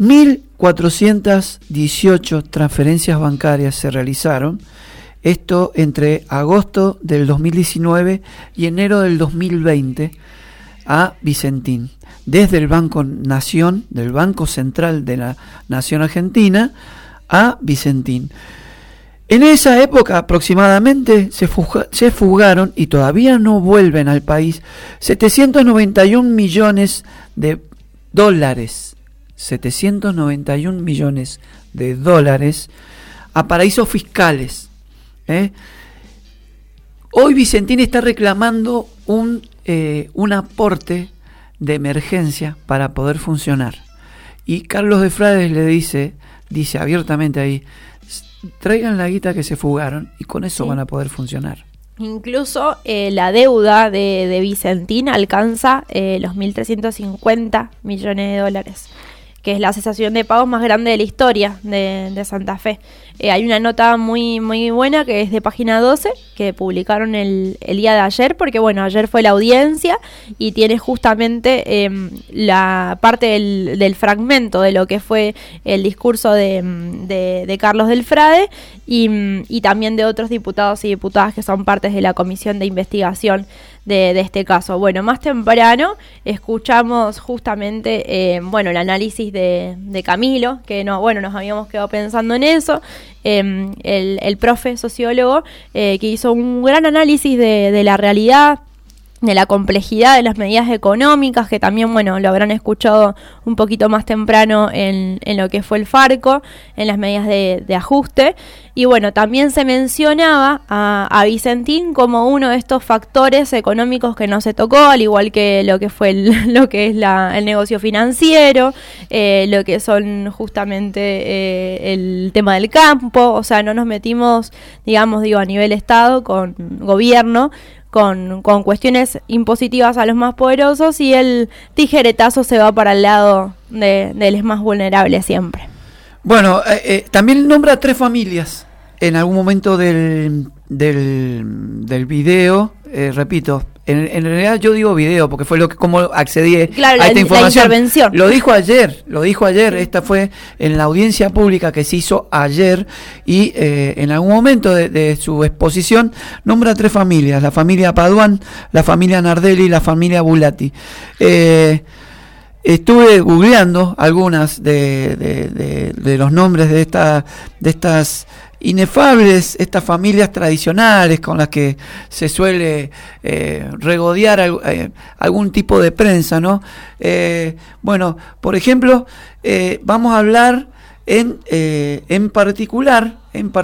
1.418 transferencias bancarias se realizaron, esto entre agosto del 2019 y enero del 2020, a Vicentín, desde el Banco Nación, del Banco Central de la Nación Argentina, a Vicentín. En esa época aproximadamente se fugaron y todavía no vuelven al país 791 millones de dólares. 791 millones de dólares a paraísos fiscales. Hoy Vicentín está reclamando un aporte de emergencia para poder funcionar. Y Carlos de Frades le dice abiertamente ahí: traigan la guita que se fugaron y con eso van a poder funcionar. Incluso la deuda de Vicentín alcanza los 1.350 millones de dólares, que es la cesación de pagos más grande de la historia de Santa Fe. Hay una nota muy, muy buena que es de Página 12, que publicaron el día de ayer, porque bueno, ayer fue la audiencia y tiene justamente la parte del fragmento de lo que fue el discurso de Carlos del Frade y también de otros diputados y diputadas que son partes de la comisión de investigación de este caso. Bueno, más temprano escuchamos justamente el análisis de Camilo, que nos habíamos quedado pensando en eso. El profe sociólogo que hizo un gran análisis de la realidad, de la complejidad de las medidas económicas, que también, lo habrán escuchado un poquito más temprano en lo que fue el Farco, en las medidas de ajuste. Y también se mencionaba a Vicentín como uno de estos factores económicos que no se tocó, al igual que lo que fue lo que es el negocio financiero, lo que son justamente el tema del campo. O sea, no nos metimos, a nivel Estado, con gobierno, con cuestiones impositivas a los más poderosos, y el tijeretazo se va para el lado de los más vulnerables siempre. Bueno, también nombra 3 familias en algún momento del video, repito, en realidad yo digo video porque fue como accedí a esta información. La intervención. Lo dijo ayer, esta fue en la audiencia pública que se hizo ayer, y en algún momento de su exposición nombra 3 familias: la familia Paduan, la familia Nardelli y la familia Bulatti. Estuve googleando algunas de los nombres de estas inefables, estas familias tradicionales con las que se suele regodear algún tipo de prensa, ¿no? Por ejemplo, vamos a hablar en particular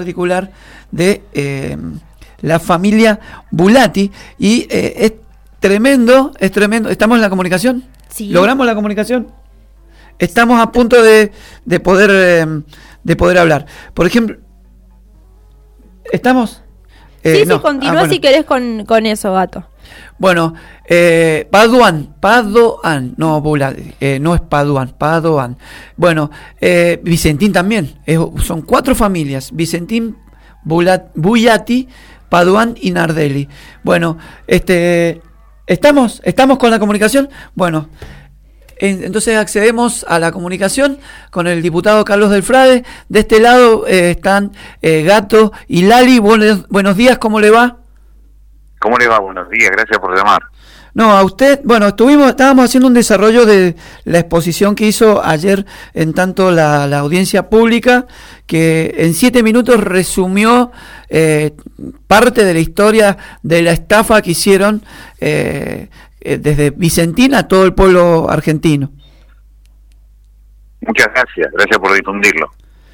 de la familia Bulatti, y es tremendo. ¿Estamos en la comunicación? Sí. ¿Logramos la comunicación? Estamos a punto de poder hablar. Por ejemplo, ¿estamos? Sí, continúa si querés con eso, Gato. Bueno, Paduan, no, Bulatti, no es Paduan. Bueno, Vicentín también, son 4 familias: Vicentín, Bulatti, Paduan y Nardelli. Bueno, ¿estamos con la comunicación? Bueno, entonces accedemos a la comunicación con el diputado Carlos del Frade. De este lado están Gato y Lali. Buenos días, ¿cómo le va? ¿Cómo le va? Buenos días, gracias por llamar. No, a usted, estábamos haciendo un desarrollo de la exposición que hizo ayer en tanto la audiencia pública, que en 7 minutos resumió parte de la historia de la estafa que hicieron desde Vicentín a todo el pueblo argentino. Muchas gracias por difundirlo.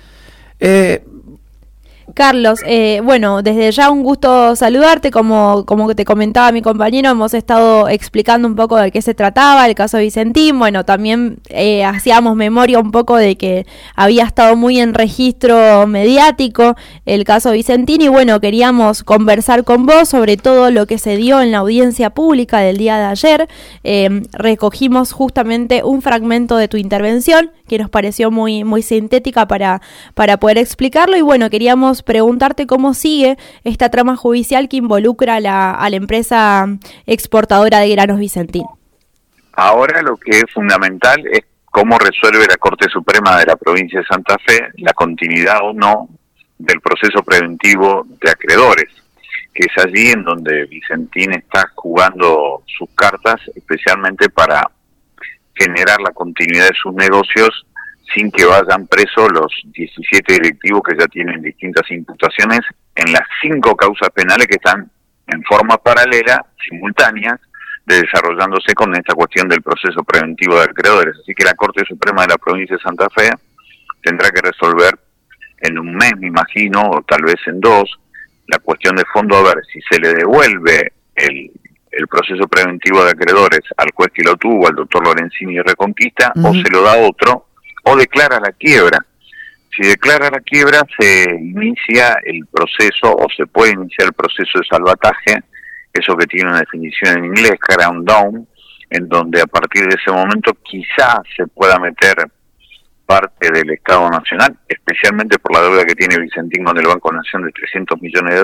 Carlos, desde ya un gusto saludarte. Como te comentaba mi compañero, hemos estado explicando un poco de qué se trataba el caso de Vicentín. También hacíamos memoria un poco de que había estado muy en registro mediático el caso de Vicentín, y queríamos conversar con vos sobre todo lo que se dio en la audiencia pública del día de ayer. Recogimos justamente un fragmento de tu intervención que nos pareció muy, muy sintética para poder explicarlo, y queríamos preguntarte cómo sigue esta trama judicial que involucra a la empresa exportadora de granos Vicentín. Ahora lo que es fundamental es cómo resuelve la Corte Suprema de la provincia de Santa Fe la continuidad o no del proceso preventivo de acreedores, que es allí en donde Vicentín está jugando sus cartas, especialmente para generar la continuidad de sus negocios sin que vayan presos los 17 directivos que ya tienen distintas imputaciones en las 5 causas penales que están en forma paralela, simultáneas, desarrollándose con esta cuestión del proceso preventivo de acreedores. Así que la Corte Suprema de la provincia de Santa Fe tendrá que resolver en un mes, me imagino, o tal vez en 2, la cuestión de fondo, a ver si se le devuelve el proceso preventivo de acreedores al juez que lo tuvo, al doctor Lorenzini de Reconquista, o se lo da a otro, o declara la quiebra. Si declara la quiebra, se inicia el proceso, o se puede iniciar el proceso de salvataje, eso que tiene una definición en inglés, ground down, en donde a partir de ese momento quizás se pueda meter parte del Estado Nacional, especialmente por la deuda que tiene Vicentín con el Banco Nación de $300 millones,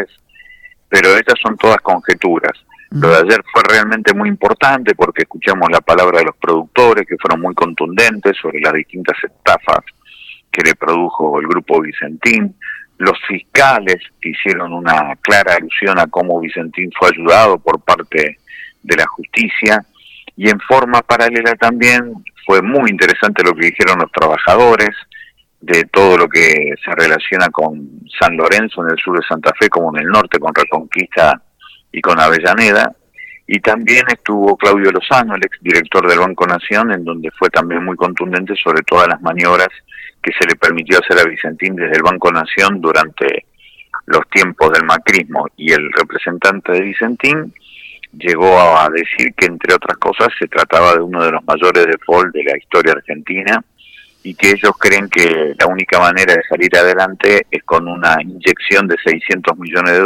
pero estas son todas conjeturas. Lo de ayer fue realmente muy importante porque escuchamos la palabra de los productores que fueron muy contundentes sobre las distintas estafas que le produjo el grupo Vicentín. Los fiscales hicieron una clara alusión a cómo Vicentín fue ayudado por parte de la justicia, y en forma paralela también fue muy interesante lo que dijeron los trabajadores de todo lo que se relaciona con San Lorenzo en el sur de Santa Fe, como en el norte con Reconquista y con Avellaneda. Y también estuvo Claudio Lozano, el exdirector del Banco Nación, en donde fue también muy contundente sobre todas las maniobras que se le permitió hacer a Vicentín desde el Banco Nación durante los tiempos del macrismo. Y el representante de Vicentín llegó a decir que, entre otras cosas, se trataba de uno de los mayores default de la historia argentina, y que ellos creen que la única manera de salir adelante es con una inyección de $600 millones,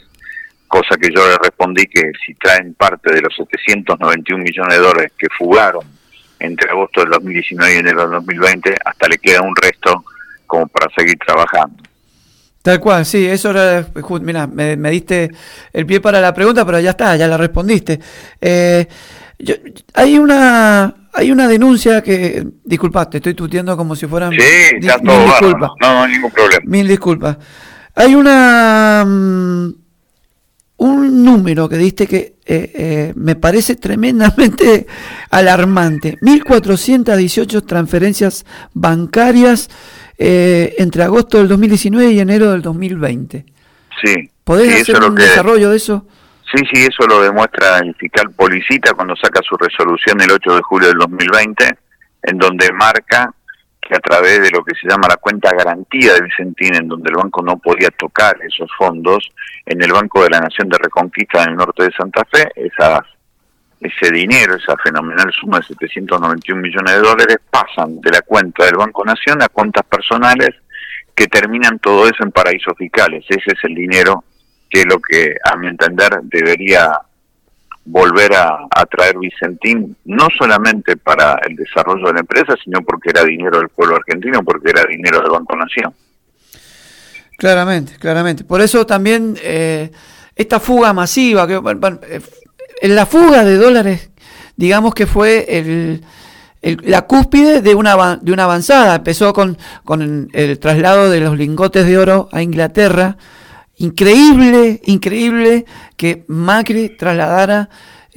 cosa que yo le respondí que si traen parte de los $791 millones que fugaron entre agosto del 2019 y enero del 2020, hasta le queda un resto como para seguir trabajando. Tal cual, sí, eso era, mira, me diste el pie para la pregunta, pero ya está, ya la respondiste. Hay una denuncia que, disculpa, te estoy tuteando como si fueran... Sí, está todo bárbaro, no hay ningún problema. Mil disculpas. Hay un número que diste que me parece tremendamente alarmante. 1.418 transferencias bancarias entre agosto del 2019 y enero del 2020. Sí. ¿Podés hacer un desarrollo de eso? Sí, eso lo demuestra el fiscal Policita cuando saca su resolución el 8 de julio del 2020, en donde marca que a través de lo que se llama la cuenta garantía de Vicentín, en donde el banco no podía tocar esos fondos, en el Banco de la Nación de Reconquista en el norte de Santa Fe, ese dinero, esa fenomenal suma de $791 millones, pasan de la cuenta del Banco Nación a cuentas personales que terminan todo eso en paraísos fiscales. Ese es el dinero que es lo que, a mi entender, debería volver a traer Vicentín, no solamente para el desarrollo de la empresa, sino porque era dinero del pueblo argentino, porque era dinero del Banco Nación. Claramente. Por eso también esta fuga masiva, la fuga de dólares, digamos que fue la cúspide de una avanzada. Empezó con el traslado de los lingotes de oro a Inglaterra. Increíble que Macri trasladara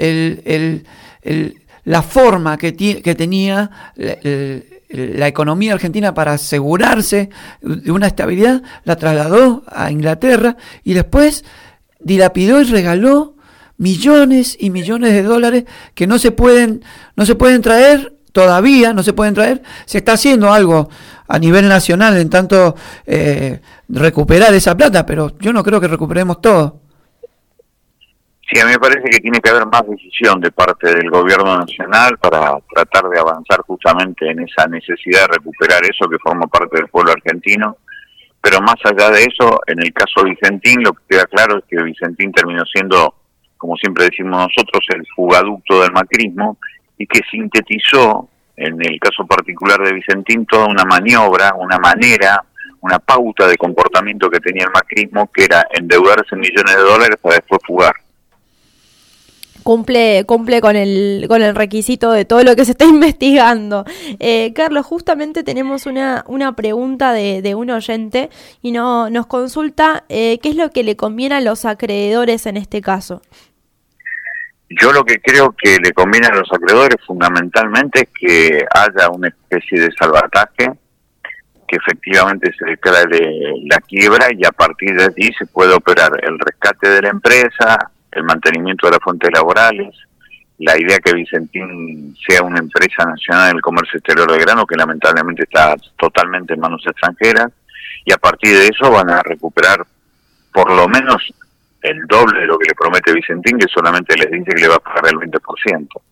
la forma que tenía la economía argentina para asegurarse de una estabilidad, la trasladó a Inglaterra y después dilapidó y regaló millones y millones de dólares que no se pueden traer. Todavía no se pueden traer. Se está haciendo algo a nivel nacional en tanto recuperar esa plata, pero yo no creo que recuperemos todo. Sí, a mí me parece que tiene que haber más decisión de parte del gobierno nacional para tratar de avanzar justamente en esa necesidad de recuperar eso que forma parte del pueblo argentino. Pero más allá de eso, en el caso de Vicentín, lo que queda claro es que Vicentín terminó siendo, como siempre decimos nosotros, el fugaducto del macrismo, y que sintetizó, en el caso particular de Vicentín, toda una maniobra, una manera, una pauta de comportamiento que tenía el macrismo, que era endeudarse en millones de dólares para después fugar. cumple con el requisito de todo lo que se está investigando. Carlos, justamente tenemos una pregunta de un oyente y nos consulta qué es lo que le conviene a los acreedores en este caso. Yo lo que creo que le conviene a los acreedores fundamentalmente es que haya una especie de salvataje, que efectivamente se declare la quiebra y a partir de allí se puede operar el rescate de la empresa, el mantenimiento de las fuentes laborales, la idea que Vicentín sea una empresa nacional del comercio exterior de grano, que lamentablemente está totalmente en manos extranjeras, y a partir de eso van a recuperar por lo menos el doble de lo que le promete Vicentín, que solamente les dice que le va a pagar el 20%.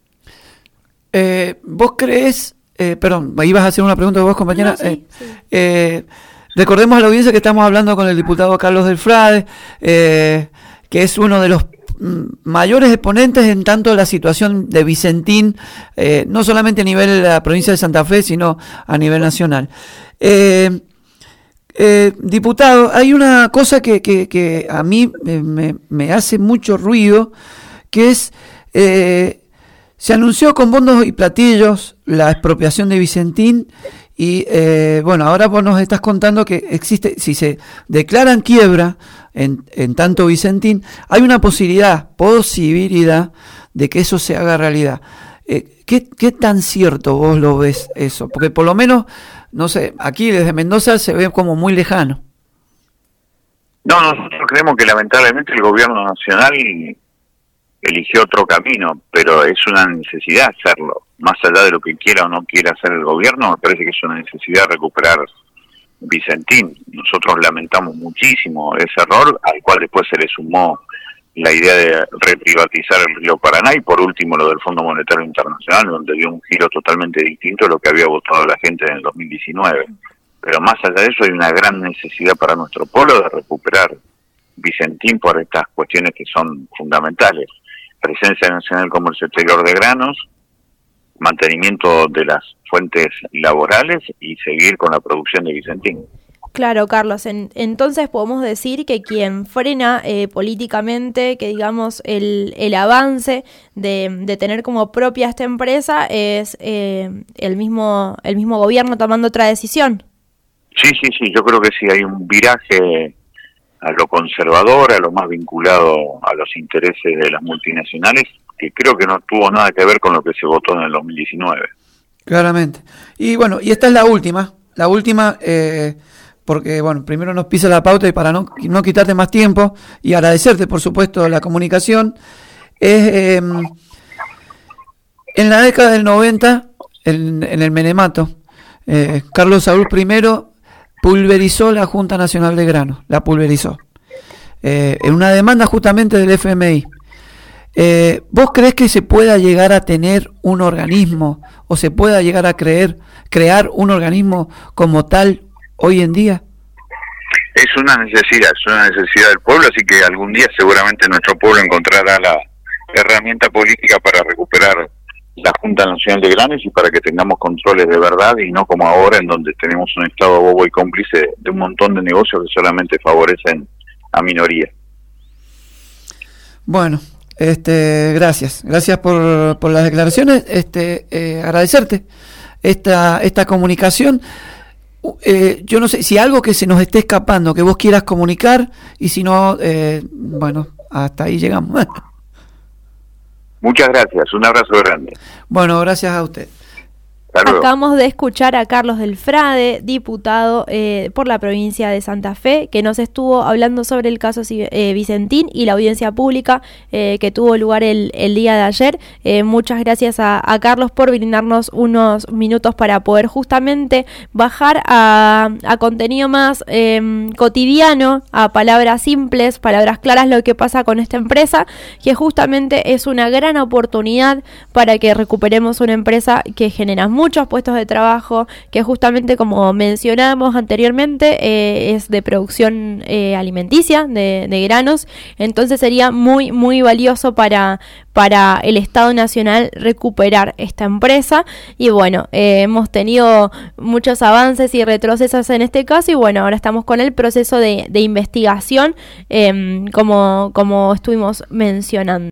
¿Vos crees, perdón, ibas a hacer una pregunta vos, compañera? No, sí. Recordemos a la audiencia que estamos hablando con el diputado Carlos del Frade, que es uno de los mayores exponentes en tanto la situación de Vicentín, no solamente a nivel de la provincia de Santa Fe, sino a nivel nacional. Diputado, hay una cosa que a mí me hace mucho ruido, que es, se anunció con bombos y platillos la expropiación de Vicentín y bueno, ahora vos nos estás contando que existe, si se declaran quiebra en tanto Vicentín, hay una posibilidad de que eso se haga realidad. ¿Qué tan cierto vos lo ves eso? Porque por lo menos, no sé, aquí desde Mendoza se ve como muy lejano. No, nosotros creemos que lamentablemente el gobierno nacional eligió otro camino, pero es una necesidad hacerlo. Más allá de lo que quiera o no quiera hacer el gobierno, me parece que es una necesidad recuperar Vicentín. Nosotros lamentamos muchísimo ese error, al cual después se le sumó la idea de reprivatizar el río Paraná y por último lo del Fondo Monetario Internacional, donde dio un giro totalmente distinto a lo que había votado la gente en el 2019. Pero más allá de eso hay una gran necesidad para nuestro pueblo de recuperar Vicentín por estas cuestiones que son fundamentales: presencia nacional del comercio exterior de granos, mantenimiento de las fuentes laborales y seguir con la producción de Vicentín. Claro, Carlos, entonces podemos decir que quien frena políticamente, que digamos el avance de tener como propia esta empresa es el mismo gobierno tomando otra decisión. Sí, yo creo que sí, hay un viraje a lo conservador, a lo más vinculado a los intereses de las multinacionales, que creo que no tuvo nada que ver con lo que se votó en el 2019. Claramente. Y bueno, y esta es la última, porque bueno, primero nos pisa la pauta y para no quitarte más tiempo y agradecerte por supuesto la comunicación, es en la década del 90, en el Menemato, Carlos Saúl I pulverizó la Junta Nacional de Granos, la pulverizó, en una demanda justamente del FMI. ¿Vos creés que se pueda llegar a tener un organismo o se pueda llegar a crear un organismo como tal hoy en día? Es una necesidad del pueblo, así que algún día seguramente nuestro pueblo encontrará la herramienta política para recuperar la Junta Nacional de Granos y para que tengamos controles de verdad y no como ahora en donde tenemos un Estado bobo y cómplice de un montón de negocios que solamente favorecen a minorías. Bueno, gracias por las declaraciones, agradecerte esta comunicación. Yo no sé si algo que se nos esté escapando que vos quieras comunicar y si no, bueno, hasta ahí llegamos. Muchas gracias, un abrazo grande. Bueno, gracias a usted. Acabamos de escuchar a Carlos del Frade, diputado por la provincia de Santa Fe, que nos estuvo hablando sobre el caso Vicentín y la audiencia pública que tuvo lugar el día de ayer. Muchas gracias a Carlos por brindarnos unos minutos para poder justamente bajar a contenido más cotidiano, a palabras simples, palabras claras, lo que pasa con esta empresa, que justamente es una gran oportunidad para que recuperemos una empresa que genera muchos puestos de trabajo, que justamente como mencionamos anteriormente es de producción alimenticia de granos. Entonces sería muy muy valioso para el Estado Nacional recuperar esta empresa. Y bueno, hemos tenido muchos avances y retrocesos en este caso y bueno, ahora estamos con el proceso de investigación como estuvimos mencionando.